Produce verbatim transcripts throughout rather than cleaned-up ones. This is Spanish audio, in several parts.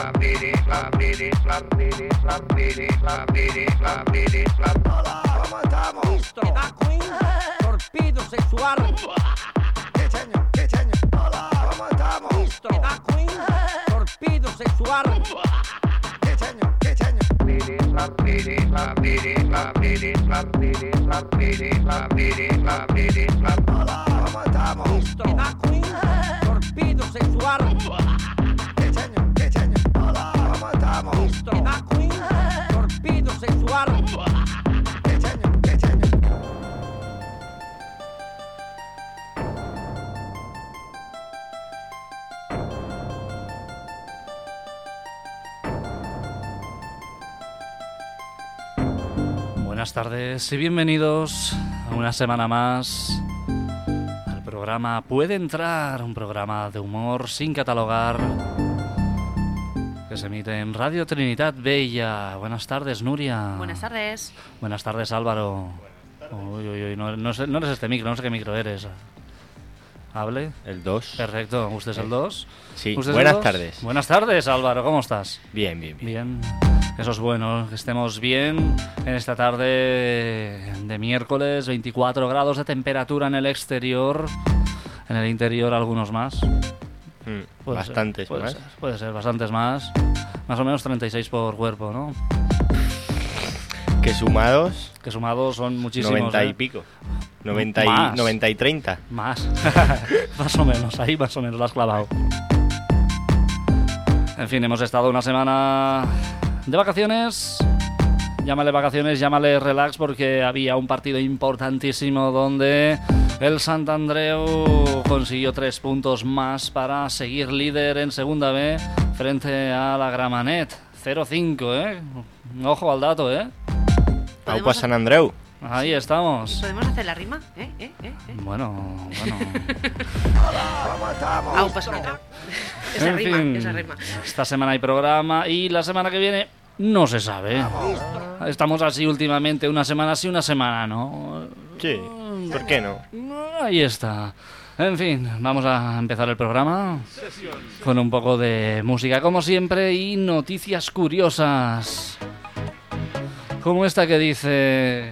Hola, ¿cómo estamos? Listo. Da Queen, torpedo sexual. ¿Qué señor? ¿Qué señor? Hola, ¿cómo estamos? Listo. Da Queen, torpedo sexual. ¿Qué señor? ¿Qué señor? Hola, ¿cómo estamos? Listo. Da Queen, torpedo sexual. ¿Qué señor? ¿Qué señor? Hola, ¿cómo estamos? Listo. Da Queen, torpedo sexual. ¿Qué señor? ¿Qué señor? Buenas tardes y bienvenidos a una semana más al programa Puede Entrar, un programa de humor sin catalogar que se emite en Radio Trinitat Bella. Buenas tardes, Nuria. Buenas tardes. Buenas tardes, Álvaro. Uy, uy, uy, no, no, sé- no eres este micro, no sé qué micro eres. ¿Hable? El dos. Perfecto, ¿usted es el dos? Sí, ¿Usted es el buenas dos? tardes. Buenas tardes, Álvaro, ¿cómo estás? Bien, bien, bien. Bien, eso es bueno, que estemos bien en esta tarde de miércoles, veinticuatro grados de temperatura en el exterior, en el interior algunos más. Mm, Puede ser, bastantes puede más. ser, puede ser, bastantes más, más o menos treinta y seis por cuerpo, ¿no? Que sumados, Que sumados son muchísimos. noventa ¿eh? y pico. noventa y, Más. noventa y treinta. Más, más o menos, ahí más o menos lo has clavado. En fin, hemos estado una semana de vacaciones. Llámale vacaciones, llámale relax, porque había un partido importantísimo donde el Sant Andreu consiguió tres puntos más para seguir líder en Segunda B frente a la Gramenet. cero cinco, ¿eh? Ojo al dato, ¿eh? Aupa ¿Podemos San Andreu. Ahí estamos. ¿Podemos hacer la rima? ¿Eh? ¿Eh? ¿Eh? ¿Eh? Bueno, bueno. ¿Cómo estamos? Au, pues otra. Esa En rima, fin, esa rima. esta semana hay programa y la semana que viene no se sabe. Estamos así últimamente, una semana sí, una semana no. Sí, ¿por qué no? Ahí está. En fin, vamos a empezar el programa con un poco de música como siempre y noticias curiosas. Como esta que dice: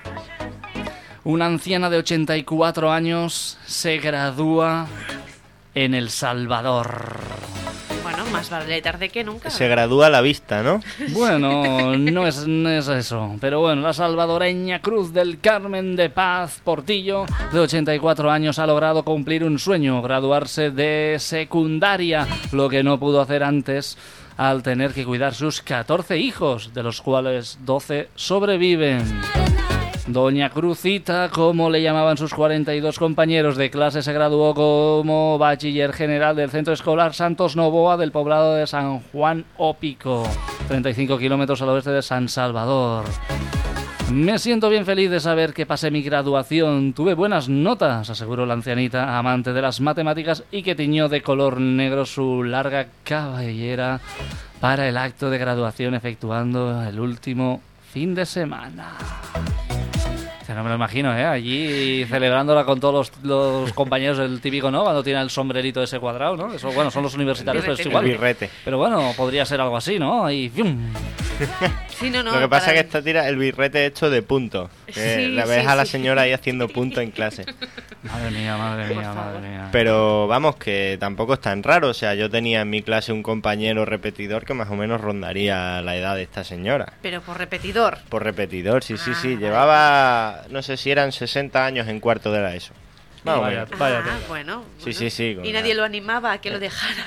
una anciana de ochenta y cuatro años se gradúa en El Salvador. Bueno, más vale tarde que nunca. Se gradúa a la vista, ¿no? Bueno, no es, no es eso. Pero bueno, la salvadoreña Cruz del Carmen de Paz Portillo, de ochenta y cuatro años, ha logrado cumplir un sueño: graduarse de secundaria, lo que no pudo hacer antes al tener que cuidar sus catorce hijos, de los cuales doce sobreviven. Doña Crucita, como le llamaban sus cuarenta y dos compañeros de clase, se graduó como bachiller general del Centro Escolar Santos Novoa del poblado de San Juan Ópico, treinta y cinco kilómetros al oeste de San Salvador. Me siento bien feliz de saber que pasé mi graduación. Tuve buenas notas, aseguró la ancianita, amante de las matemáticas, y que tiñó de color negro su larga cabellera para el acto de graduación efectuando el último fin de semana. Que no me lo imagino, ¿eh? Allí celebrándola con todos los, los compañeros, el típico, ¿no? Cuando tiene el sombrerito ese cuadrado, ¿no? Eso, bueno, son los universitarios, pero es Birrete. igual. El birrete. Pero bueno, podría ser algo así, ¿no? Ahí, ¡fium! Sí, no, no. Lo que pasa para- es que esta tira el birrete hecho de punto. Que Sí, la ves sí, a la sí. señora ahí haciendo punto en clase. Madre mía, madre mía, Por favor. madre mía. Pero vamos, que tampoco es tan raro. O sea, yo tenía en mi clase un compañero repetidor que más o menos rondaría la edad de esta señora. Pero por repetidor. Por repetidor, sí, sí, Ah, sí. vale. Llevaba, no sé si eran sesenta años en cuarto de la ESO. Más o Vaya, menos. vaya ah, tela. bueno, Sí, bueno. sí, sí, con Y la- nadie lo animaba a que lo dejara.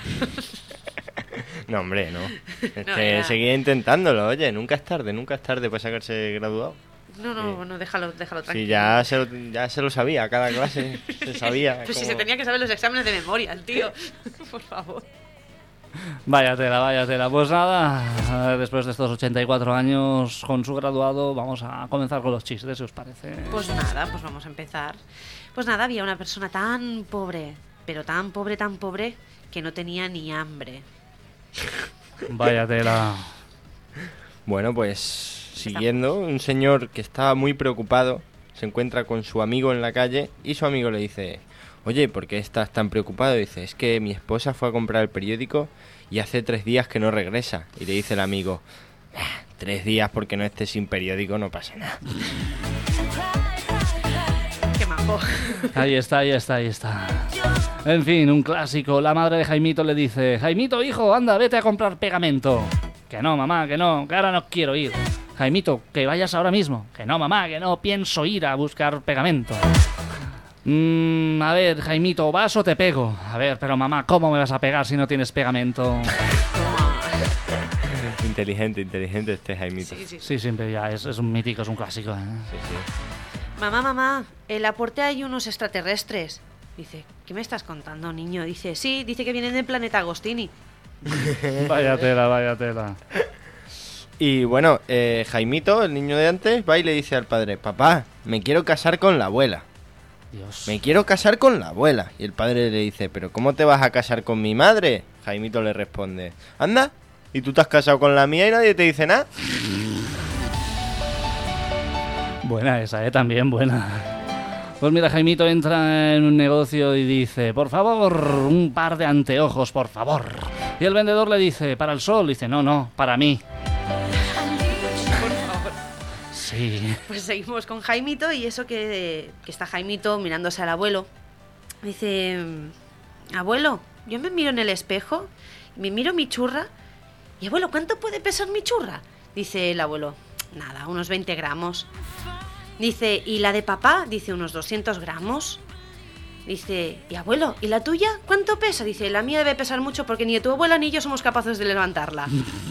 No, hombre, no. Es No, que era- seguía intentándolo. Oye, nunca es tarde, nunca es tarde para sacarse graduado. No, no, no, déjalo, déjalo Sí, tranquilo. ya se, lo, ya se lo sabía, cada clase se sabía. Pues si cómo- se tenía que saber los exámenes de memoria, el tío. Por favor. Vaya tela, vaya tela. Pues nada, después de estos ochenta y cuatro años con su graduado, vamos a comenzar con los chistes, si os parece. Pues nada, pues vamos a empezar. Pues nada, había una persona tan pobre, pero tan pobre, tan pobre, que no tenía ni hambre. Vaya tela. Bueno, pues siguiendo, un señor que estaba muy preocupado se encuentra con su amigo en la calle y su amigo le dice: oye, ¿por qué estás tan preocupado? Y dice: es que mi esposa fue a comprar el periódico y hace tres días que no regresa. Y le dice el amigo, ah, tres días porque no estés sin periódico no pasa nada. Qué majo. Ahí está, ahí está, ahí está. En fin, un clásico. La madre de Jaimito le dice, Jaimito, hijo, anda, vete a comprar pegamento. Que no, mamá, que no, que ahora no quiero ir. Jaimito, que vayas ahora mismo. Que no, mamá, que no pienso ir a buscar pegamento. Mm, a ver, Jaimito, ¿vas o te pego? A ver, pero mamá, ¿cómo me vas a pegar si no tienes pegamento? Inteligente, inteligente este Jaimito. Sí, sí. Sí, siempre ya, es, es un mítico, es un clásico, ¿eh? Sí, sí. Mamá, mamá, en la puerta hay unos extraterrestres. Dice, ¿qué me estás contando, niño? Dice, sí, dice que vienen del planeta Agostini. Vaya tela, vaya tela. Y bueno, eh, Jaimito, el niño de antes, va y le dice al padre, papá, me quiero casar con la abuela. Dios. Me quiero casar con la abuela. Y el padre le dice, ¿pero cómo te vas a casar con mi madre? Jaimito le responde, anda, ¿y tú te has casado con la mía y nadie te dice nada? Buena esa, ¿eh? También buena. Pues mira, Jaimito entra en un negocio y dice, por favor, un par de anteojos, por favor. Y el vendedor le dice, ¿para el sol? Dice, no, no, para mí. Sí. Pues seguimos con Jaimito y eso que, que está Jaimito mirándose al abuelo. Dice, abuelo, yo me miro en el espejo, me miro mi churra y abuelo, ¿cuánto puede pesar mi churra? Dice el abuelo, nada, unos veinte gramos. Dice, ¿y la de papá? Dice, unos doscientos gramos. Dice, ¿y abuelo? ¿Y la tuya? ¿Cuánto pesa? Dice, la mía debe pesar mucho porque ni tu abuela ni yo somos capaces de levantarla.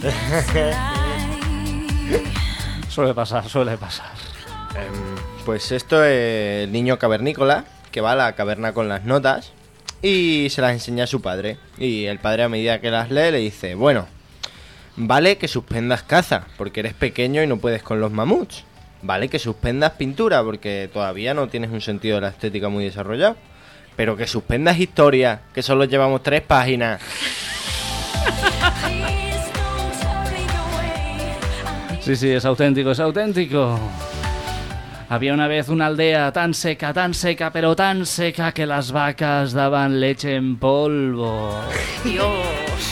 Suele pasar, suele pasar. Eh, pues esto es el niño cavernícola que va a la caverna con las notas y se las enseña a su padre. Y el padre, a medida que las lee, le dice, bueno, vale que suspendas caza porque eres pequeño y no puedes con los mamuts. Vale que suspendas pintura porque todavía no tienes un sentido de la estética muy desarrollado. Pero que suspendas historia, que solo llevamos tres páginas. Sí, sí, es auténtico, es auténtico. Había una vez una aldea tan seca, tan seca, pero tan seca que las vacas daban leche en polvo. Dios.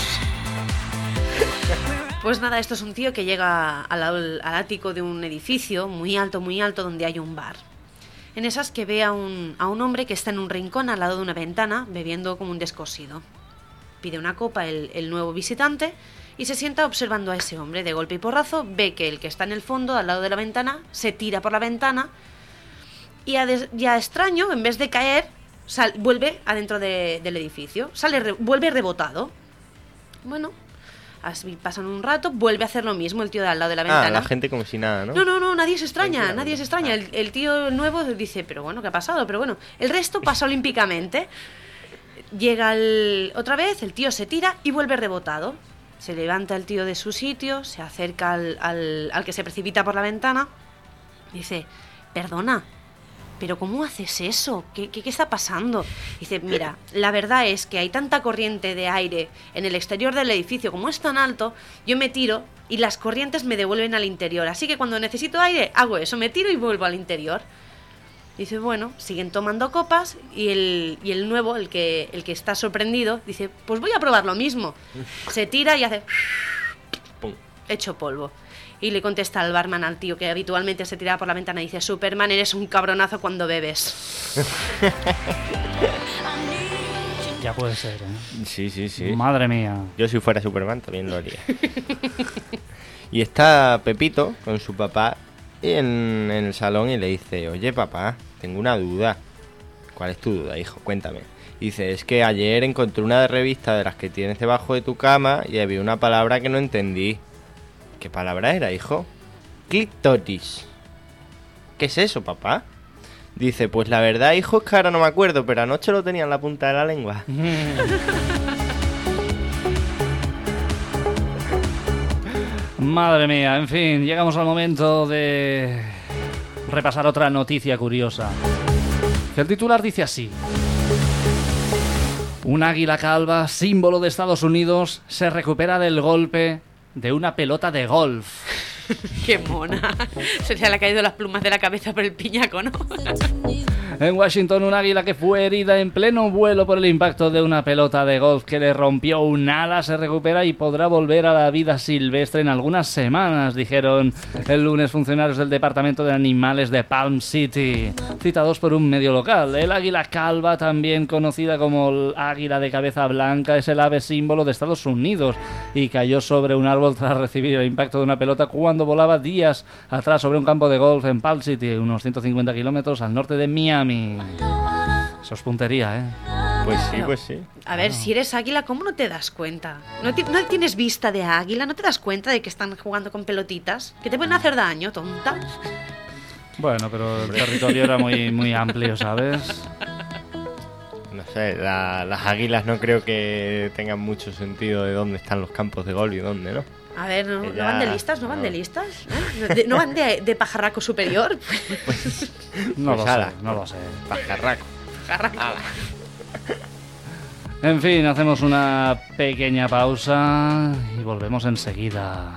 Pues nada, esto es un tío que llega al, al ático de un edificio muy alto, muy alto, donde hay un bar. En esas que ve a un, a un hombre que está en un rincón al lado de una ventana, bebiendo como un descosido. Pide una copa el, el nuevo visitante y se sienta observando a ese hombre. De golpe y porrazo ve que el que está en el fondo, al lado de la ventana, se tira por la ventana y a, des, y a extraño, en vez de caer, sal, vuelve adentro de, del edificio. Sale, re, vuelve rebotado. Bueno, así pasan un rato, vuelve a hacer lo mismo el tío de al lado de la ventana. Ah, la gente como si nada, ¿no? No, no, no, nadie se extraña, Tranquila, nadie ¿no? se extraña. Ah. El, el tío nuevo dice, pero bueno, ¿qué ha pasado? Pero bueno, el resto pasa olímpicamente. Llega el, otra vez, el tío se tira y vuelve rebotado. Se levanta el tío de su sitio, se acerca al, al, al que se precipita por la ventana. Dice, perdona, ¿pero cómo haces eso? ¿Qué, qué, qué está pasando? Dice, mira, la verdad es que hay tanta corriente de aire en el exterior del edificio, como es tan alto, yo me tiro y las corrientes me devuelven al interior. Así que cuando necesito aire, hago eso, me tiro y vuelvo al interior. Dice, bueno, siguen tomando copas y el, y el nuevo, el que, el que está sorprendido, dice, pues voy a probar lo mismo. Se tira y hace... Pum. Hecho polvo. Y le contesta al barman, al tío que habitualmente se tiraba por la ventana, y dice, Superman, eres un cabronazo cuando bebes. Ya puede ser, ¿eh? Sí, sí, sí. Madre mía. Yo si fuera Superman también lo haría. Y está Pepito con su papá en, en el salón y le dice, oye papá, tengo una duda. ¿Cuál es tu duda, hijo? Cuéntame. Y dice, es que ayer encontré una revista de las que tienes debajo de tu cama y había una palabra que no entendí. ¿Qué palabra era, hijo? Clítoris. ¿Qué es eso, papá? Dice, pues la verdad, hijo, es que ahora no me acuerdo, pero anoche lo tenía en la punta de la lengua. Madre mía, en fin, llegamos al momento de repasar otra noticia curiosa. Que el titular dice así. Un águila calva, símbolo de Estados Unidos, se recupera del golpe de una pelota de golf. Qué mona. Se le han caído las plumas de la cabeza por el piñaco, ¿no? En Washington, un águila que fue herida en pleno vuelo por el impacto de una pelota de golf que le rompió un ala se recupera y podrá volver a la vida silvestre en algunas semanas, dijeron el lunes funcionarios del Departamento de Animales de Palm City, citados por un medio local. El águila calva, también conocida como el águila de cabeza blanca, es el ave símbolo de Estados Unidos y cayó sobre un árbol tras recibir el impacto de una pelota cuando volaba días atrás sobre un campo de golf en Palm City, unos ciento cincuenta kilómetros al norte de Miami. Eso es puntería, ¿eh? Pues sí, pues sí. A ver, si eres águila, ¿cómo no te das cuenta? ¿No, ti- no tienes vista de águila? ¿No te das cuenta de que están jugando con pelotitas? Que te pueden hacer daño, tonta. Bueno, pero el territorio era muy, muy amplio, ¿sabes? No sé, la- las águilas no creo que tengan mucho sentido de dónde están los campos de golf y dónde, ¿no? A ver, ¿no, Que ¿no ya- van de listas? ¿No van no. de listas? ¿Eh? ¿No de- ¿No van de, de pajarraco superior? No Pues lo ala. sé, no lo sé. Pajarraco. Pajarraco. En fin, hacemos una pequeña pausa y volvemos enseguida.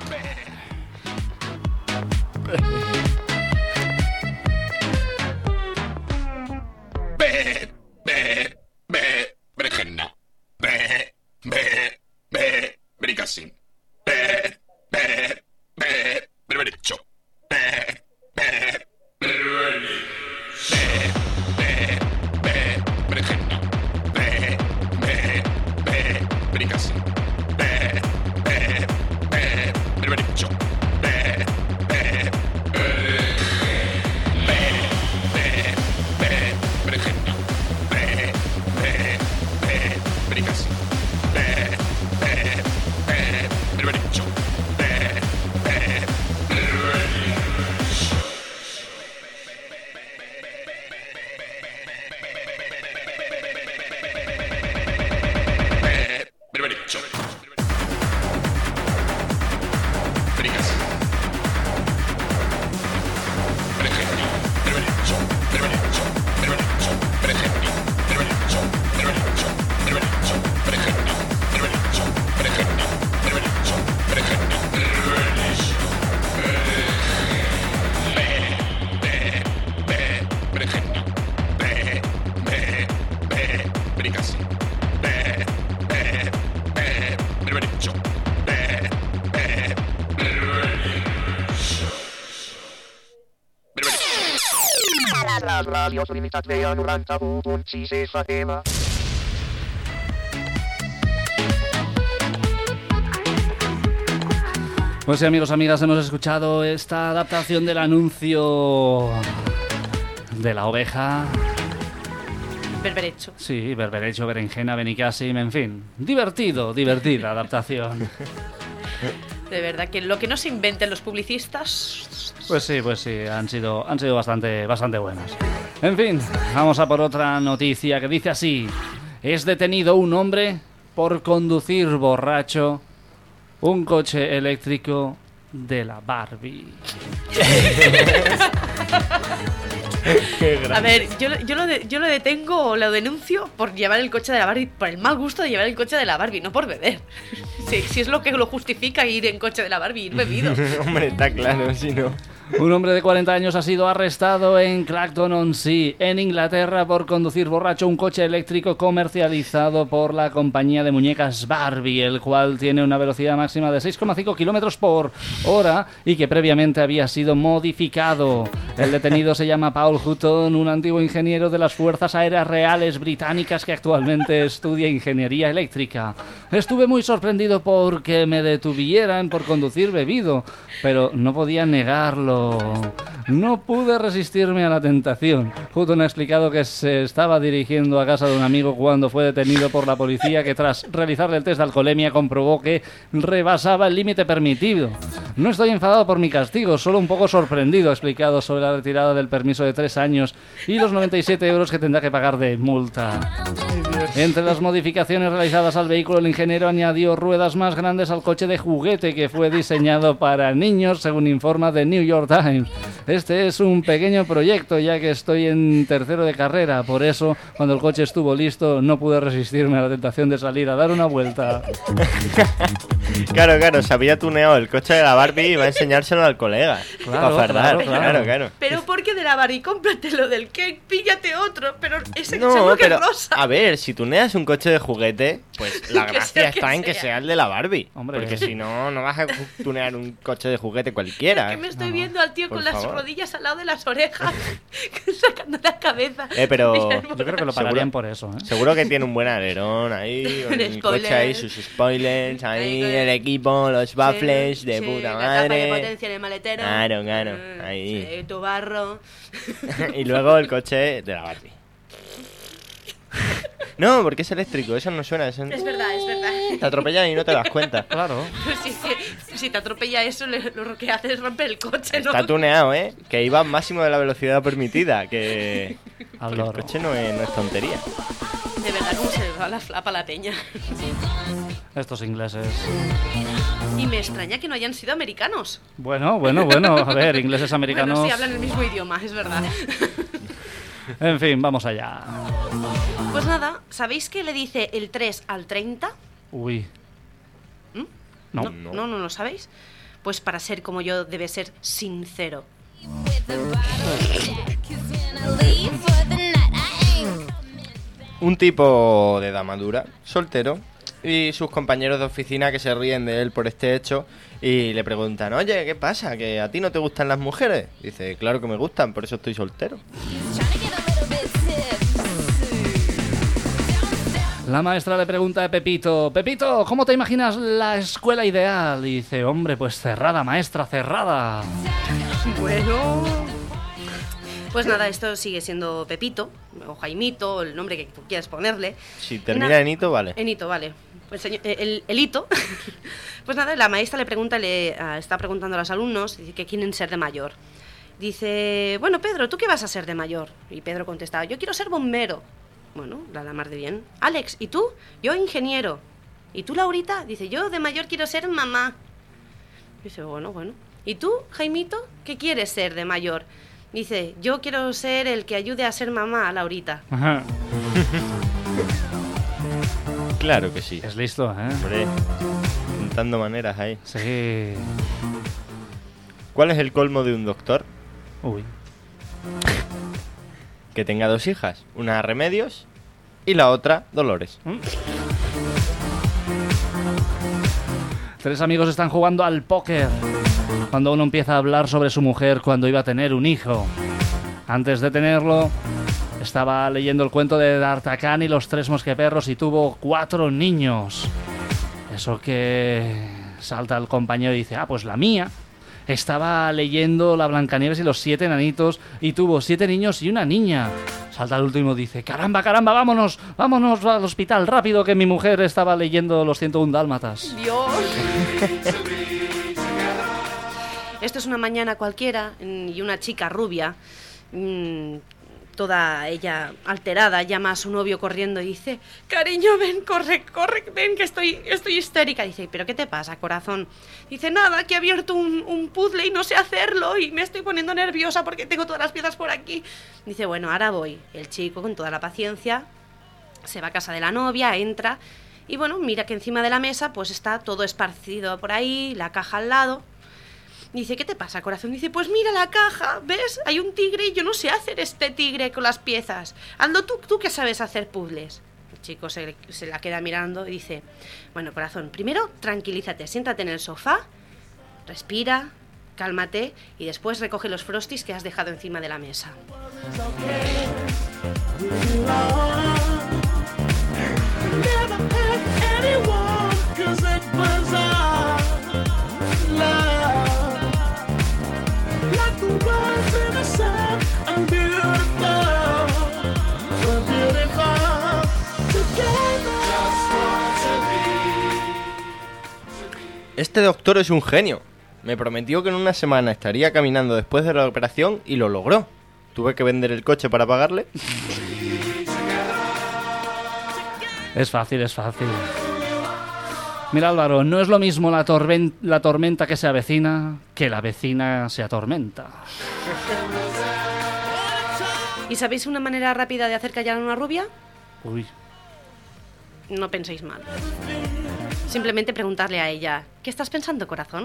Be, be, be, berenjena. Be, be, be, bericasín. Be, be, be, berberecho. Be, be, berberi. Be, be, be, berenjena. Be, be, be, bericasín. Be, be, be, berberecho. Be, be, berenjena. Be, be, be, bericasín. Be, be, be, berberecho. Be, be, be, berberecho. Bericasín. Berenjena. Berberecho. Berberecho. Berberecho. Berenjena. Berberecho. Berberecho. Berberecho. Berenjena. Berberecho. Berenjena. Berberecho. Berenjena. Berberecho. Be, be, be, berenjena. Be, be, be, bericasín. Be, be, be, berberecho. Be, be, berberecho. Berberecho. Les ràdios Limitat veia noranta-u punt sis F M. Pues sí, amigos, amigas, hemos escuchado esta adaptación del anuncio de la oveja. Berberecho. Sí, berberecho, berenjena, benicàssim, en fin. Divertido, divertida adaptación. De verdad, que lo que no se inventen los publicistas... Pues sí, pues sí, han sido, han sido bastante, bastante buenas. En fin, vamos a por otra noticia que dice así. Es detenido un hombre por conducir borracho un coche eléctrico de la Barbie. A ver, yo, lo- yo, lo de- yo lo detengo o lo denuncio por llevar el coche de la Barbie, por el mal gusto de llevar el coche de la Barbie, no por beber. Si, si es lo que lo justifica ir en coche de la Barbie, ir bebido. Hombre, está claro, si no. Un hombre de cuarenta años ha sido arrestado en Clacton-on-Sea, en Inglaterra, por conducir borracho un coche eléctrico comercializado por la compañía de muñecas Barbie, el cual tiene una velocidad máxima de seis coma cinco kilómetros por hora y que previamente había sido modificado. El detenido se llama Paul Hutton, un antiguo ingeniero de las Fuerzas Aéreas Reales Británicas que actualmente estudia ingeniería eléctrica. Estuve muy sorprendido porque me detuvieran por conducir bebido, pero no podía negarlo. No pude resistirme a la tentación. Hutton ha explicado que se estaba dirigiendo a casa de un amigo cuando fue detenido por la policía, que tras realizarle el test de alcoholemia comprobó que rebasaba el límite permitido. No estoy enfadado por mi castigo, solo un poco sorprendido, ha explicado sobre la retirada del permiso de tres años y los noventa y siete euros que tendrá que pagar de multa. Entre las modificaciones realizadas al vehículo, el ingeniero añadió ruedas más grandes al coche de juguete que fue diseñado para niños, según informa The New York Times. Este es un pequeño proyecto, ya que estoy en tercero de carrera. Por eso, cuando el coche estuvo listo, no pude resistirme a la tentación de salir a dar una vuelta. Claro, claro, se había tuneado el coche de la Barbie y va a enseñárselo al colega. Claro, para fardar, claro, claro. claro, claro. Pero ¿por qué de la Barbie? Cómpratelo del cake, píllate otro. Pero ese No, seguro que pero, es rosa. a ver, si tuneas un coche de juguete, pues la Que gracia sea que está en que sea. sea el de la Barbie. Hombre. Porque si no, no vas a tunear un coche de juguete cualquiera. Que me estoy No, no. viendo al tío Por con las favor. rodillas al lado de las orejas, sacando la cabeza. Eh, pero- Mira el Yo creo que lo Seguro- pararían por eso, ¿eh? Seguro que tiene un buen alerón ahí, Un el spoiler. coche ahí, sus spoilers, ahí, Ahí con el equipo, los baffles Sí, de sí, puta la capa de madre. potencia en el maletero. Claro, claro, Mm, ahí. sí, tu barro. Y luego el coche de la Barbie. No, porque es eléctrico, eso no suena. Eso... Es verdad, es verdad. Te atropellan y no te das cuenta. Claro. Si, si, si te atropella eso, le- lo que hace es romper el coche, ¿no? Está tuneado, ¿eh? Que iba máximo de la velocidad permitida. Que Al el loro. coche no es, no es tontería. De verdad, cómo se le va la flapa a la peña. Estos ingleses. Y me extraña que no hayan sido americanos. Bueno, bueno, bueno. A ver, ingleses, americanos. Bueno, sí, hablan el mismo idioma, es verdad. En fin, vamos allá. Pues nada, ¿sabéis qué le dice el tres al treinta? Uy. ¿Mm? No. ¿No, no, no lo sabéis? Pues para ser como yo debe ser sincero. Un tipo de edad madura, soltero, y sus compañeros de oficina que se ríen de él por este hecho y le preguntan, oye, ¿qué pasa? ¿Que a ti no te gustan las mujeres? Dice, claro que me gustan, por eso estoy soltero. La maestra le pregunta a Pepito, Pepito, ¿cómo te imaginas la escuela ideal? Y dice, hombre, pues cerrada, maestra, cerrada. Bueno. Pues nada, esto sigue siendo Pepito, o Jaimito, el nombre que tú quieras ponerle. Si Y termina nada- en hito, vale. En hito, vale. Pues señor- eh, el, el hito. Pues nada, la maestra le pregunta, le ah, está preguntando a los alumnos dice, que quieren ser de mayor. Dice, bueno, Pedro, ¿tú qué vas a ser de mayor? Y Pedro contestaba, yo quiero ser bombero. Bueno, la la mar de bien. Alex, ¿y tú? Yo ingeniero. ¿Y tú, Laurita? Dice, yo de mayor quiero ser mamá. Dice, bueno, bueno. ¿Y tú, Jaimito? ¿Qué quieres ser de mayor? Dice, yo quiero ser el que ayude a ser mamá a Laurita. Ajá. Claro que sí. Es listo, ¿eh? Hombre, juntando maneras ahí. Sí. ¿Cuál es el colmo de un doctor? Uy. Que tenga dos hijas, una Remedios y la otra Dolores. Tres amigos están jugando al póker cuando uno empieza a hablar sobre su mujer cuando iba a tener un hijo. Antes de tenerlo, estaba leyendo el cuento de D'Artagnan y los tres mosqueperros y tuvo cuatro niños. Eso que salta el compañero y dice, ah, pues la mía. Estaba leyendo La Blancanieves y los siete enanitos y tuvo siete niños y una niña. Salta el último y dice, caramba, caramba, vámonos, vámonos al hospital, rápido, que mi mujer estaba leyendo los ciento uno dálmatas. Dios. Esto es una mañana cualquiera mm, y una chica rubia, mm, toda ella alterada, llama a su novio corriendo y dice, cariño, ven, corre, corre, ven, que estoy, estoy histérica. Dice, ¿pero qué te pasa, corazón? Dice, nada, que he abierto un, un puzzle y no sé hacerlo y me estoy poniendo nerviosa porque tengo todas las piezas por aquí. Dice, bueno, ahora voy. El chico, con toda la paciencia, se va a casa de la novia, entra y bueno, mira que encima de la mesa pues está todo esparcido por ahí, la caja al lado. Dice, ¿qué te pasa, corazón? Dice, pues mira la caja, ¿ves? Hay un tigre y yo no sé hacer este tigre con las piezas. Hazlo tú, tú que sabes hacer puzzles. El chico se, se la queda mirando y dice, bueno, corazón, primero tranquilízate, siéntate en el sofá, respira, cálmate y después recoge los frosties que has dejado encima de la mesa. Este doctor es un genio. Me prometió que en una semana estaría caminando después de la operación y lo logró. Tuve que vender el coche para pagarle. Es fácil, es fácil. Mira, Álvaro, no es lo mismo la, torben- la tormenta que se avecina que la vecina se atormenta. ¿Y sabéis una manera rápida de hacer callar a una rubia? Uy, No penséis mal. Simplemente preguntarle a ella, ¿qué estás pensando, corazón?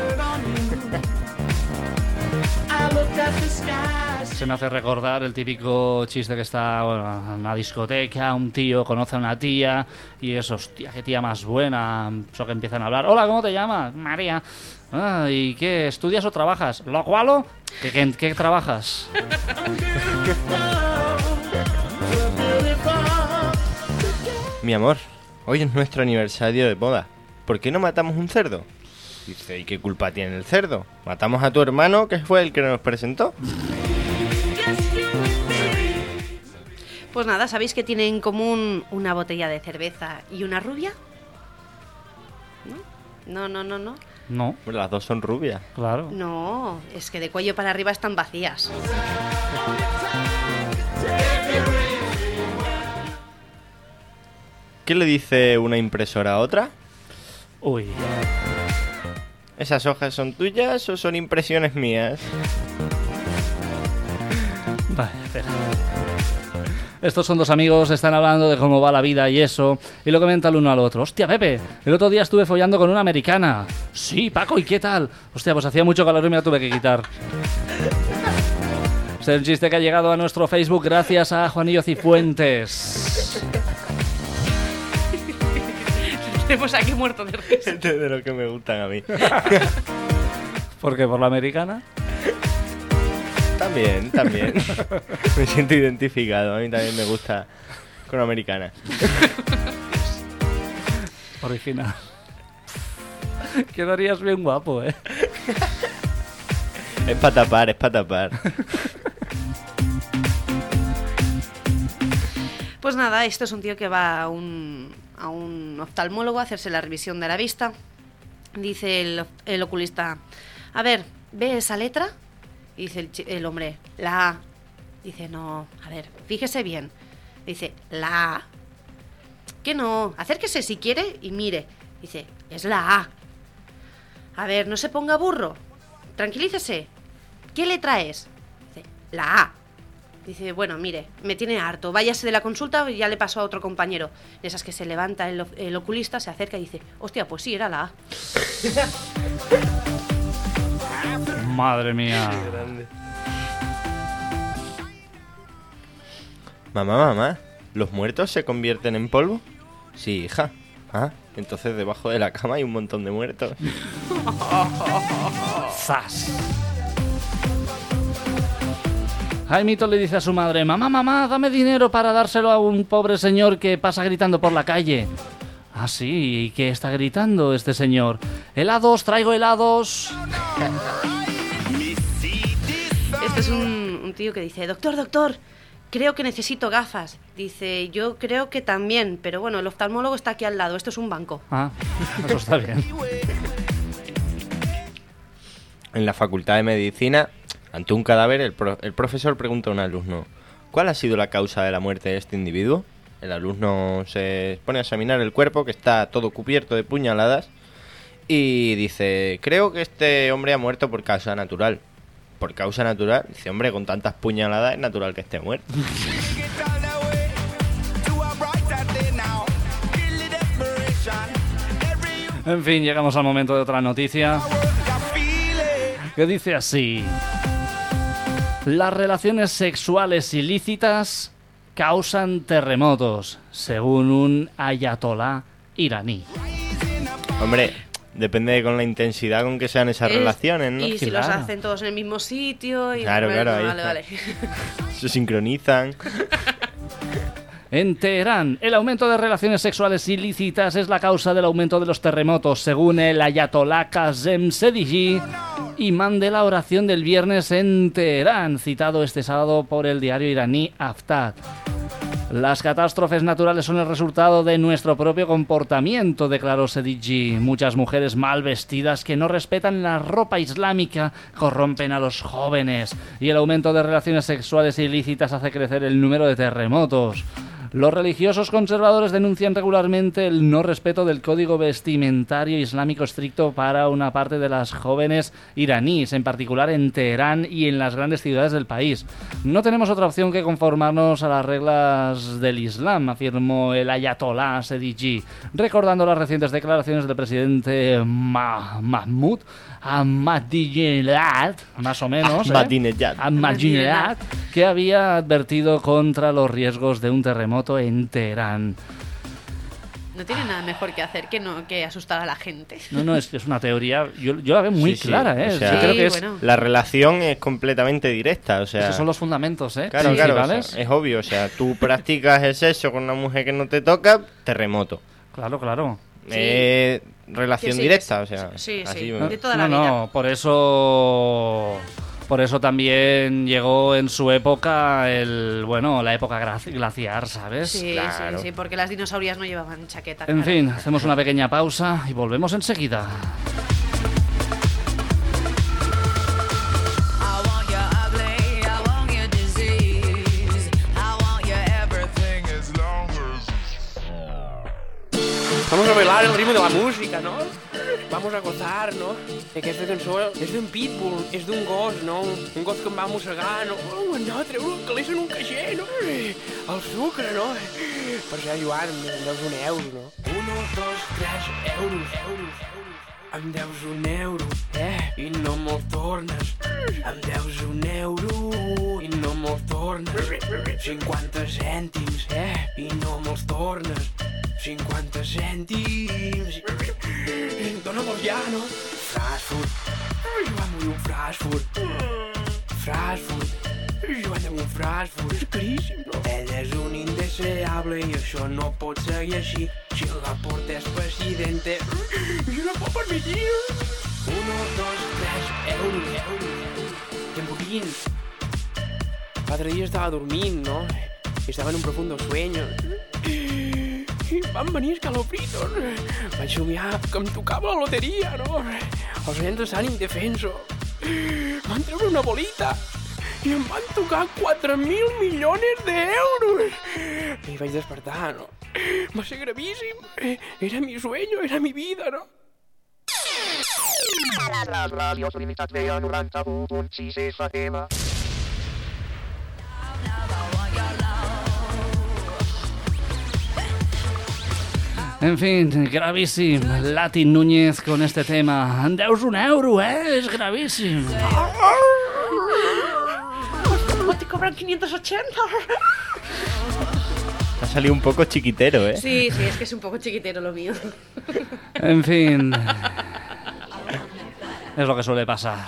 se me hace recordar el típico chiste que está, bueno, en una discoteca, un tío conoce a una tía y es, hostia, qué tía más buena. Eso que empiezan a hablar. Hola, ¿cómo te llamas? María. Ah, ¿y qué? ¿Estudias o trabajas? ¿Lo cual? ¿Qué, qué, qué trabajas? Mi amor, hoy es nuestro aniversario de boda. ¿Por qué no matamos un cerdo? Dice, ¿y qué culpa tiene el cerdo? Matamos a tu hermano, que fue el que nos presentó. Pues nada, ¿sabéis que tienen en común una botella de cerveza y una rubia? ¿No? No, no, no, no. No, Bueno, las dos son rubias. claro. No, es que de cuello para arriba están vacías. ¿Qué le dice una impresora a otra? Uy, ¿Esas hojas son tuyas o son impresiones mías? vale, espera. Estos son dos amigos, están hablando de cómo va la vida y eso, y lo comenta el uno al otro. Hostia, Pepe, el otro día estuve follando con una americana. Sí, Paco, ¿y qué tal? Hostia, pues hacía mucho calor y me la tuve que quitar. Este es un chiste que ha llegado a nuestro Facebook gracias a Juanillo Cifuentes. Tenemos aquí muerto de risa. Este es de lo que me gustan a mí. ¿Por qué? ¿Por la americana? También, también. Me siento identificado. A mí también me gusta con americana. Original. Quedarías bien guapo, ¿eh? Es para tapar, es para tapar. Pues nada, esto es un tío que va a un, a un oftalmólogo a hacerse la revisión de la vista. Dice el, el oculista, a ver, ¿ve esa letra? Y dice el, chi- el hombre, la A. Dice, no, a ver, fíjese bien. Dice, la A. Que no, acérquese si quiere y mire. Dice, es la A. A ver, no se ponga burro. Tranquilícese. ¿Qué letra es? Dice, la A. Dice, bueno, mire, me tiene harto. Váyase de la consulta y ya le pasó a otro compañero. De esas que se levanta el, of- el oculista, se acerca y dice, hostia, pues sí, era la A. Madre mía. Mamá, mamá, ¿los muertos se convierten en polvo? Sí, hija. Ah, entonces debajo de la cama hay un montón de muertos. ¡Zas! Jaimito le dice a su madre, mamá, mamá, dame dinero para dárselo a un pobre señor que pasa gritando por la calle. Ah, sí, ¿y qué está gritando este señor? Helados, traigo helados. Este es un, un tío que dice, doctor, doctor, creo que necesito gafas. Dice, yo creo que también, pero bueno, el oftalmólogo está aquí al lado, esto es un banco. Ah, eso está bien. En la Facultad de Medicina, ante un cadáver, el, pro- el profesor pregunta a un alumno, ¿cuál ha sido la causa de la muerte de este individuo? El alumno se pone a examinar el cuerpo, que está todo cubierto de puñaladas, y dice, creo que este hombre ha muerto por causa natural. ¿Por causa natural? Dice, hombre, con tantas puñaladas es natural que esté muerto. En fin, llegamos al momento de otra noticia que dice así. Las relaciones sexuales ilícitas causan terremotos, según un ayatolá iraní. Hombre, depende con la intensidad con que sean esas Es- relaciones, ¿no? Y si los Claro. hacen todos en el mismo sitio. Y Claro, bueno, claro, ahí vale, está. vale. Se sincronizan. En Teherán, el aumento de relaciones sexuales ilícitas es la causa del aumento de los terremotos, según el ayatolá Kazem Sedigi, imán de la oración del viernes en Teherán, citado este sábado por el diario iraní Aftad. Las catástrofes naturales son el resultado de nuestro propio comportamiento, declaró Sedigi. Muchas mujeres mal vestidas que no respetan la ropa islámica corrompen a los jóvenes y el aumento de relaciones sexuales ilícitas hace crecer el número de terremotos. Los religiosos conservadores denuncian regularmente el no respeto del código vestimentario islámico estricto para una parte de las jóvenes iraníes, en particular en Teherán y en las grandes ciudades del país. No tenemos otra opción que conformarnos a las reglas del Islam, afirmó el ayatolá Sedigi, recordando las recientes declaraciones del presidente Ma- Mahmoud Ahmadinejad, más o menos, ¿eh? Ahmadinejad. Ahmadinejad, que había advertido contra los riesgos de un terremoto en Teherán. No tiene nada mejor que hacer que no que asustar a la gente. No, no, es, es una teoría, yo, yo la veo muy Sí, sí, clara, ¿eh? o sea, Yo creo Sí, que es, bueno. La relación es completamente directa, o sea... esos son los fundamentos, ¿eh? Claro, claro, o principales. sea, es obvio, o sea, tú practicas el sexo con una mujer que no te toca, terremoto. Claro, claro. Sí. Eh, relación Que sí, directa, que o sea, sí, sí, así, sí. bueno. De toda no, la vida. no, por eso... Por eso también llegó en su época el, bueno, la época gla- glaciar, ¿sabes? Sí, Claro. sí, sí, porque las dinosaurias no llevaban chaqueta. En claro. fin, hacemos una pequeña pausa y volvemos enseguida. I want you ugly, I want you disease, I want you everything as long as... Vamos a bailar el ritmo de la música, ¿no? Vamos a gozar, no? Aquesta cançó és d'un pitbull, és d'un gos, no? Un gos que em va mossegar, no? Oh, no, treure un calés en un caixer, no? El sucre, no? Per això, Joan, em deus un euro, no? Un, dos, tres, euros, euros, euros. Em deus un euro, eh? I no me'l tornes. Em deus un euro i no me'l tornes. cinquanta cèntims, eh? I no me'ls tornes. cinquanta cèntims. Dóna'm-els ja, no? Frankfurt. Joan, vull un Frankfurt. Frankfurt. Joan, deu un Frankfurt. És caríssim, no? Ell és un indeseable i això no pot seguir així. Si la porta és presidente, jo no pot permitir. Uno, dos, tres, euros, euros. Tiempo quin. L'altre dia estava dormint, no? I estava en un profundo sueño. I van venir escalofritos. Vaig somiar que em tocava la loteria, no? Els nens estan indefensos. Van treure una bolita i em van tocar quatre mil milions d'euros. I vaig despertar, no? Va ser gravíssim. Era mi sueño, era mi vida, no? Ràdios Limitat Vella noranta-u punt sis F M. En fin, gravíssim. Latin Núñez con este tema. Em deus un euro, eh? És gravíssim. ¿Cómo te cobran quinientos ochenta? Ha salido un poco chiquitero, ¿eh? Sí, sí, es que es un poco chiquitero lo mío. En fin. Es lo que suele pasar.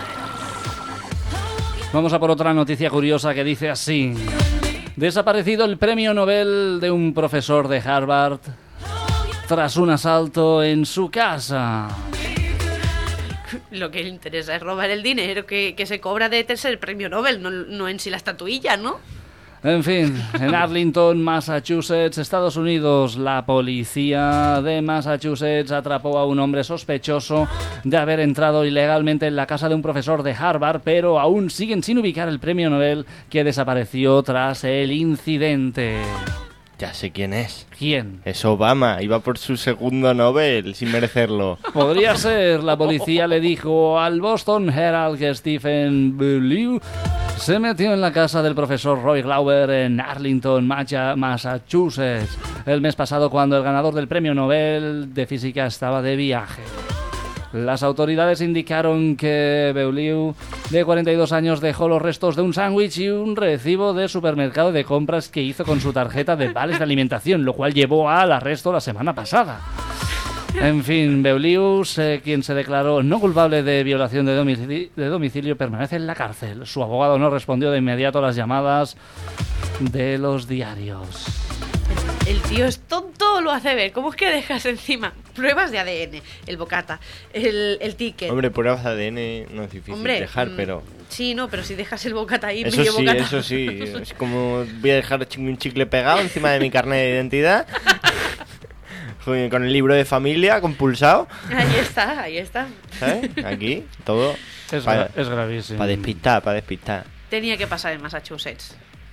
Vamos a por otra noticia curiosa que dice así. Desaparecido el premio Nobel de un profesor de Harvard tras un asalto en su casa. Lo que le interesa es robar el dinero que, que se cobra de tercer premio Nobel, no, no en sí la estatuilla, ¿no? En fin, en Arlington, Massachusetts, Estados Unidos, la policía de Massachusetts atrapó a un hombre sospechoso de haber entrado ilegalmente en la casa de un profesor de Harvard, pero aún siguen sin ubicar el premio Nobel que desapareció tras el incidente. Ya sé quién es. ¿Quién? Es Obama. Iba por su segundo Nobel sin merecerlo. Podría ser. La policía le dijo al Boston Herald que Stephen Beaulieu se metió en la casa del profesor Roy Glauber en Arlington, Massachusetts, el mes pasado cuando el ganador del premio Nobel de Física estaba de viaje. Las autoridades indicaron que Beaulieu, de cuarenta y dos años, dejó los restos de un sándwich y un recibo de supermercado de compras que hizo con su tarjeta de vales de alimentación, lo cual llevó al arresto la semana pasada. En fin, Beaulieu, eh, quien se declaró no culpable de violación de domicilio, de domicilio, permanece en la cárcel. Su abogado no respondió de inmediato a las llamadas de los diarios. El tío es tonto o lo hace ver. ¿Cómo es que dejas encima pruebas de A D N, el bocata, el, el ticket? Hombre, pruebas de A D N no es difícil Hombre, dejar, mm, pero... Sí, no, pero si dejas el bocata ahí, Eso medio sí, bocata. eso sí. Es como voy a dejar un chicle pegado encima de mi carnet de identidad. Con el libro de familia compulsado. Ahí está, ahí está. ¿Sabes? Aquí, todo. Es, Para gra- es gravísimo. despistar, para despistar. Tenía que pasar en Massachusetts.